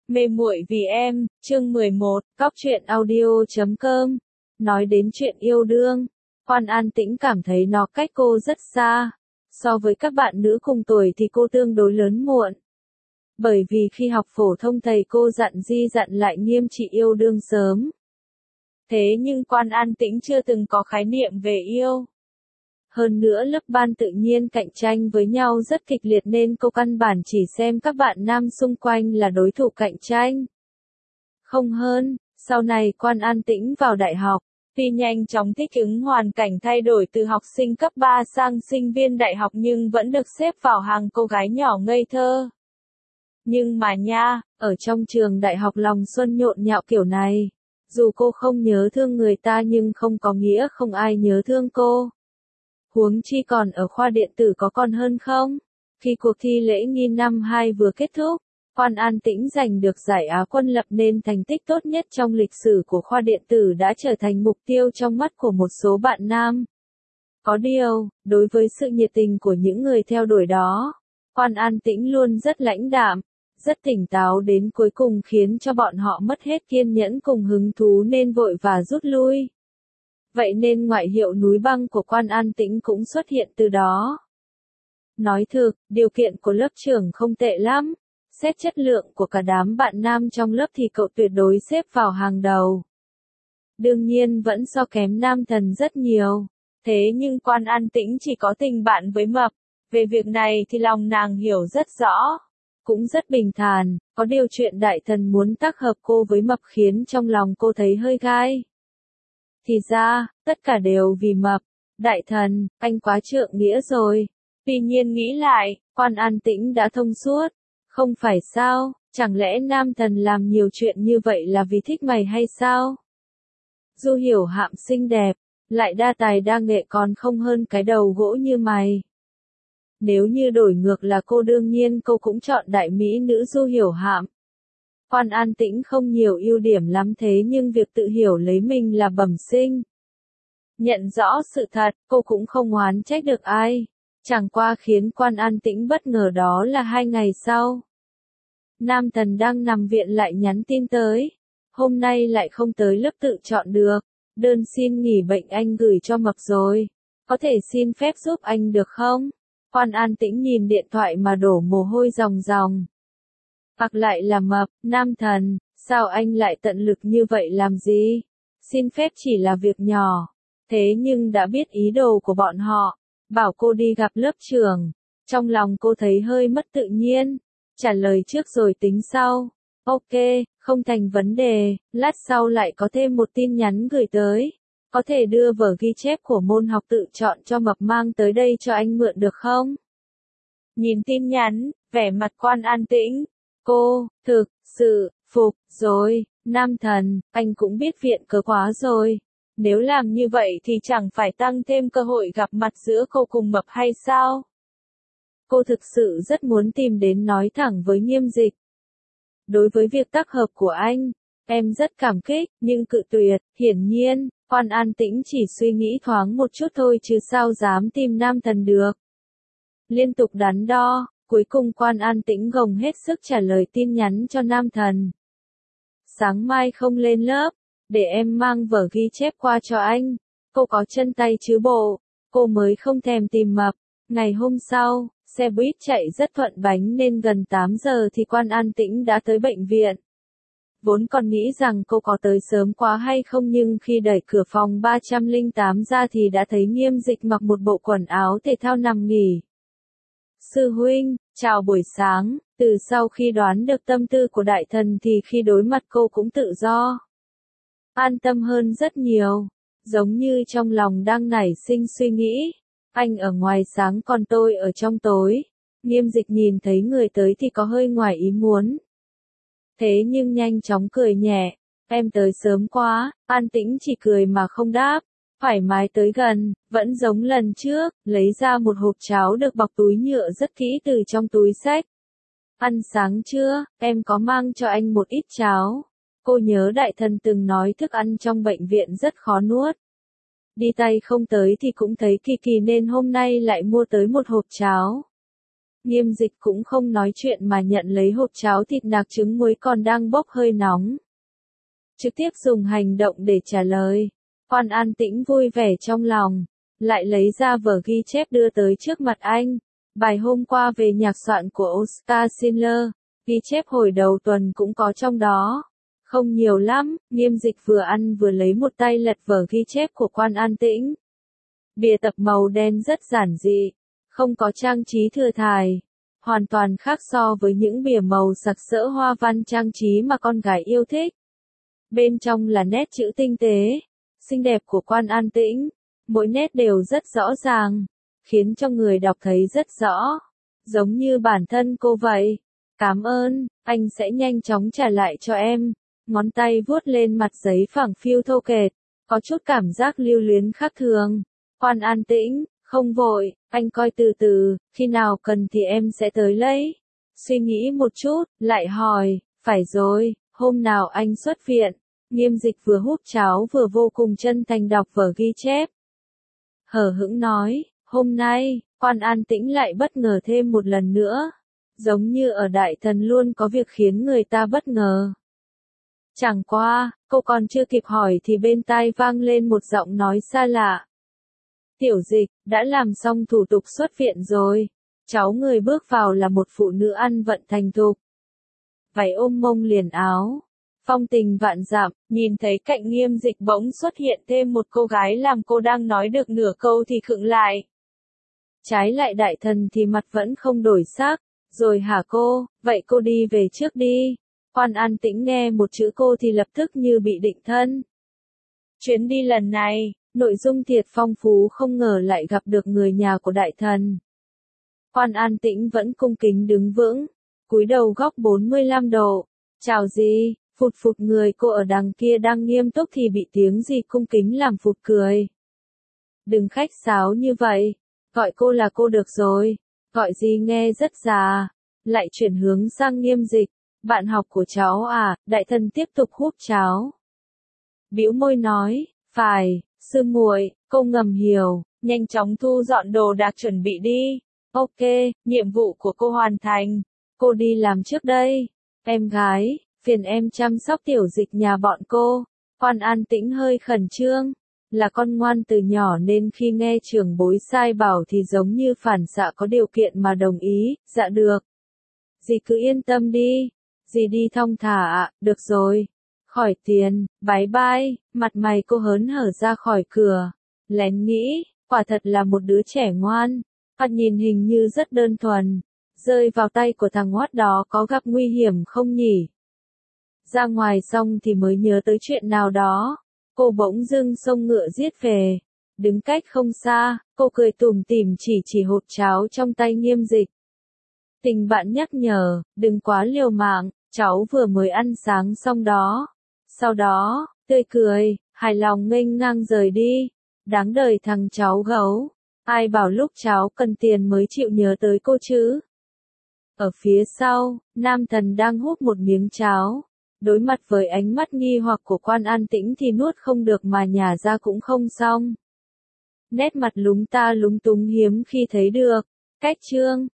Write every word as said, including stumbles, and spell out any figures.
Mê muội vì em, chương mười một, Cóc truyện audio chấm com. Nói đến chuyện yêu đương, Quan An Tĩnh cảm thấy nó cách cô rất xa. So với các bạn nữ cùng tuổi thì cô tương đối lớn muộn. Bởi vì khi học phổ thông thầy cô dặn di dặn lại nghiêm trị yêu đương sớm. Thế nhưng Quan An Tĩnh chưa từng có khái niệm về yêu. Hơn nữa lớp ban tự nhiên cạnh tranh với nhau rất kịch liệt nên cô căn bản chỉ xem các bạn nam xung quanh là đối thủ cạnh tranh. Không hơn, sau này Quan An Tĩnh vào đại học, tuy nhanh chóng thích ứng hoàn cảnh thay đổi từ học sinh cấp ba sang sinh viên đại học nhưng vẫn được xếp vào hàng cô gái nhỏ ngây thơ. Nhưng mà nha, ở trong trường đại học lòng xuân nhộn nhạo kiểu này, dù cô không nhớ thương người ta nhưng không có nghĩa không ai nhớ thương cô. Huống chi còn ở khoa điện tử có còn hơn không? Khi cuộc thi lễ nghi năm hai vừa kết thúc, Quan An Tĩnh giành được giải Á quân lập nên thành tích tốt nhất trong lịch sử của khoa điện tử đã trở thành mục tiêu trong mắt của một số bạn nam. Có điều, đối với sự nhiệt tình của những người theo đuổi đó, Quan An Tĩnh luôn rất lãnh đạm, rất tỉnh táo đến cuối cùng khiến cho bọn họ mất hết kiên nhẫn cùng hứng thú nên vội và rút lui. Vậy nên ngoại hiệu núi băng của Quan An Tĩnh cũng xuất hiện từ đó. Nói thực, điều kiện của lớp trưởng không tệ lắm. Xét chất lượng của cả đám bạn nam trong lớp thì cậu tuyệt đối xếp vào hàng đầu. Đương nhiên vẫn so kém Nam Thần rất nhiều. Thế nhưng Quan An Tĩnh chỉ có tình bạn với Mập. Về việc này thì lòng nàng hiểu rất rõ. Cũng rất bình thản, có điều chuyện Đại Thần muốn tác hợp cô với Mập khiến trong lòng cô thấy hơi gai. Thì ra, tất cả đều vì Mập. Đại Thần, anh quá trượng nghĩa rồi. Tuy nhiên nghĩ lại, Quan An Tĩnh đã thông suốt. Không phải sao, chẳng lẽ Nam Thần làm nhiều chuyện như vậy là vì thích mày hay sao? Du Hiểu Hạm xinh đẹp, lại đa tài đa nghệ còn không hơn cái đầu gỗ như mày. Nếu như đổi ngược là cô đương nhiên cô cũng chọn đại mỹ nữ Du Hiểu Hạm. Quan An Tĩnh không nhiều ưu điểm lắm thế nhưng việc tự hiểu lấy mình là bẩm sinh. Nhận rõ sự thật, cô cũng không oán trách được ai. Chẳng qua khiến Quan An Tĩnh bất ngờ đó là hai ngày sau. Nam Thần đang nằm viện lại nhắn tin tới. Hôm nay lại không tới lớp tự chọn được. Đơn xin nghỉ bệnh anh gửi cho Mập rồi. Có thể xin phép giúp anh được không? Quan An Tĩnh nhìn điện thoại mà đổ mồ hôi ròng ròng. Hoặc lại là Mập, Nam Thần, sao anh lại tận lực như vậy làm gì? Xin phép chỉ là việc nhỏ. Thế nhưng đã biết ý đồ của bọn họ. Bảo cô đi gặp lớp trưởng. Trong lòng cô thấy hơi mất tự nhiên. Trả lời trước rồi tính sau. Ok, không thành vấn đề, lát sau lại có thêm một tin nhắn gửi tới. Có thể đưa vở ghi chép của môn học tự chọn cho Mập mang tới đây cho anh mượn được không? Nhìn tin nhắn, vẻ mặt Quan An Tĩnh. Cô, thực, sự, phục, rồi, Nam Thần, anh cũng biết viện cớ quá rồi. Nếu làm như vậy thì chẳng phải tăng thêm cơ hội gặp mặt giữa cô cùng Mập hay sao? Cô thực sự rất muốn tìm đến nói thẳng với Nghiêm Dịch. Đối với việc tác hợp của anh, em rất cảm kích, nhưng cự tuyệt, hiển nhiên, Quan An Tĩnh chỉ suy nghĩ thoáng một chút thôi chứ sao dám tìm Nam Thần được. Liên tục đắn đo, cuối cùng Quan An Tĩnh gồng hết sức trả lời tin nhắn cho Nam Thần. Sáng mai không lên lớp, để em mang vở ghi chép qua cho anh. Cô có chân tay chứ bộ, cô mới không thèm tìm Mập. Ngày hôm sau, xe buýt chạy rất thuận bánh nên gần tám giờ thì Quan An Tĩnh đã tới bệnh viện. Vốn còn nghĩ rằng cô có tới sớm quá hay không nhưng khi đẩy cửa phòng ba trăm lẻ tám ra thì đã thấy Nghiêm Dịch mặc một bộ quần áo thể thao nằm nghỉ. Sư huynh, chào buổi sáng, từ sau khi đoán được tâm tư của Đại Thần thì khi đối mặt cô cũng tự do. An tâm hơn rất nhiều, giống như trong lòng đang nảy sinh suy nghĩ. Anh ở ngoài sáng còn tôi ở trong tối. Nghiêm Dịch nhìn thấy người tới thì có hơi ngoài ý muốn. Thế nhưng nhanh chóng cười nhẹ. Em tới sớm quá, An Tĩnh chỉ cười mà không đáp. Thoải mái tới gần, vẫn giống lần trước, lấy ra một hộp cháo được bọc túi nhựa rất kỹ từ trong túi xách. Ăn sáng chưa, em có mang cho anh một ít cháo. Cô nhớ Đại Thần từng nói thức ăn trong bệnh viện rất khó nuốt. Đi tay không tới thì cũng thấy kỳ kỳ nên hôm nay lại mua tới một hộp cháo. Nghiêm Dịch cũng không nói chuyện mà nhận lấy hộp cháo thịt nạc trứng muối còn đang bốc hơi nóng. Trực tiếp dùng hành động để trả lời. Quan An Tĩnh vui vẻ trong lòng, lại lấy ra vở ghi chép đưa tới trước mặt anh. Bài hôm qua về nhạc soạn của Oscar Schindler, ghi chép hồi đầu tuần cũng có trong đó. Không nhiều lắm, Nghiêm Dịch vừa ăn vừa lấy một tay lật vở ghi chép của Quan An Tĩnh. Bìa tập màu đen rất giản dị, không có trang trí thừa thài, hoàn toàn khác so với những bìa màu sặc sỡ hoa văn trang trí mà con gái yêu thích. Bên trong là nét chữ tinh tế, xinh đẹp của Quan An Tĩnh, mỗi nét đều rất rõ ràng, khiến cho người đọc thấy rất rõ, giống như bản thân cô vậy. Cảm ơn, anh sẽ nhanh chóng trả lại cho em. Ngón tay vuốt lên mặt giấy phẳng phiu thô kệch, có chút cảm giác lưu luyến khác thường. Quan An Tĩnh, không vội, anh coi từ từ, khi nào cần thì em sẽ tới lấy. Suy nghĩ một chút, lại hỏi, phải rồi, hôm nào anh xuất viện? Nghiêm Dịch vừa húp cháo vừa vô cùng chân thành đọc vở ghi chép. Hờ hững nói, hôm nay, Quan An Tĩnh lại bất ngờ thêm một lần nữa. Giống như ở Đại Thần luôn có việc khiến người ta bất ngờ. Chẳng qua, cô còn chưa kịp hỏi thì bên tai vang lên một giọng nói xa lạ. Tiểu Dịch, đã làm xong thủ tục xuất viện rồi. Cháu người bước vào là một phụ nữ ăn vận thành thục. Váy ôm mông liền áo. Phong tình vạn dặm, nhìn thấy cạnh Nghiêm Dịch bỗng xuất hiện thêm một cô gái làm cô đang nói được nửa câu thì khựng lại. Trái lại Đại Thần thì mặt vẫn không đổi sắc. Rồi hả cô, vậy cô đi về trước đi. Quan An Tĩnh nghe một chữ cô thì lập tức như bị định thân. Chuyến đi lần này, nội dung thiệt phong phú, không ngờ lại gặp được người nhà của Đại Thần. Quan An Tĩnh vẫn cung kính đứng vững, cúi đầu góc bốn mươi lăm độ. Chào gì, phụt phụt, người cô ở đằng kia đang nghiêm túc thì bị tiếng gì cung kính làm phụt cười. Đừng khách sáo như vậy, gọi cô là cô được rồi. Gọi gì nghe rất già. Lại chuyển hướng sang Nghiêm Dịch. Bạn học của cháu à? Đại Thần tiếp tục húp cháo. Bĩu môi nói, phải, sư muội, cô ngầm hiểu, nhanh chóng thu dọn đồ đạc chuẩn bị đi. Ok, nhiệm vụ của cô hoàn thành. Cô đi làm trước đây. Em gái, phiền em chăm sóc Tiểu Dịch nhà bọn cô. Quan An Tĩnh hơi khẩn trương. Là con ngoan từ nhỏ nên khi nghe trưởng bối sai bảo thì giống như phản xạ có điều kiện mà đồng ý. Dạ được. Dì cứ yên tâm đi. Dì đi thong thả ạ, được rồi. Khỏi tiền, bye bye. Mặt mày cô hớn hở ra khỏi cửa. Lén nghĩ, quả thật là một đứa trẻ ngoan. Thoạt nhìn hình như rất đơn thuần. Rơi vào tay của thằng hoát đó có gặp nguy hiểm không nhỉ? Ra ngoài xong thì mới nhớ tới chuyện nào đó. Cô bỗng dưng xông ngựa giết về. Đứng cách không xa, cô cười tủm tỉm chỉ chỉ hộp cháo trong tay Nghiêm Dịch. Tình bạn nhắc nhở, đừng quá liều mạng, cháu vừa mới ăn sáng xong đó. Sau đó, tươi cười, hài lòng nghênh ngang rời đi. Đáng đời thằng cháu gấu. Ai bảo lúc cháu cần tiền mới chịu nhớ tới cô chứ? Ở phía sau, Nam Thần đang húp một miếng cháo. Đối mặt với ánh mắt nghi hoặc của Quan An Tĩnh thì nuốt không được mà nhả ra cũng không xong. Nét mặt lúng ta lúng túng hiếm khi thấy được. Cách chương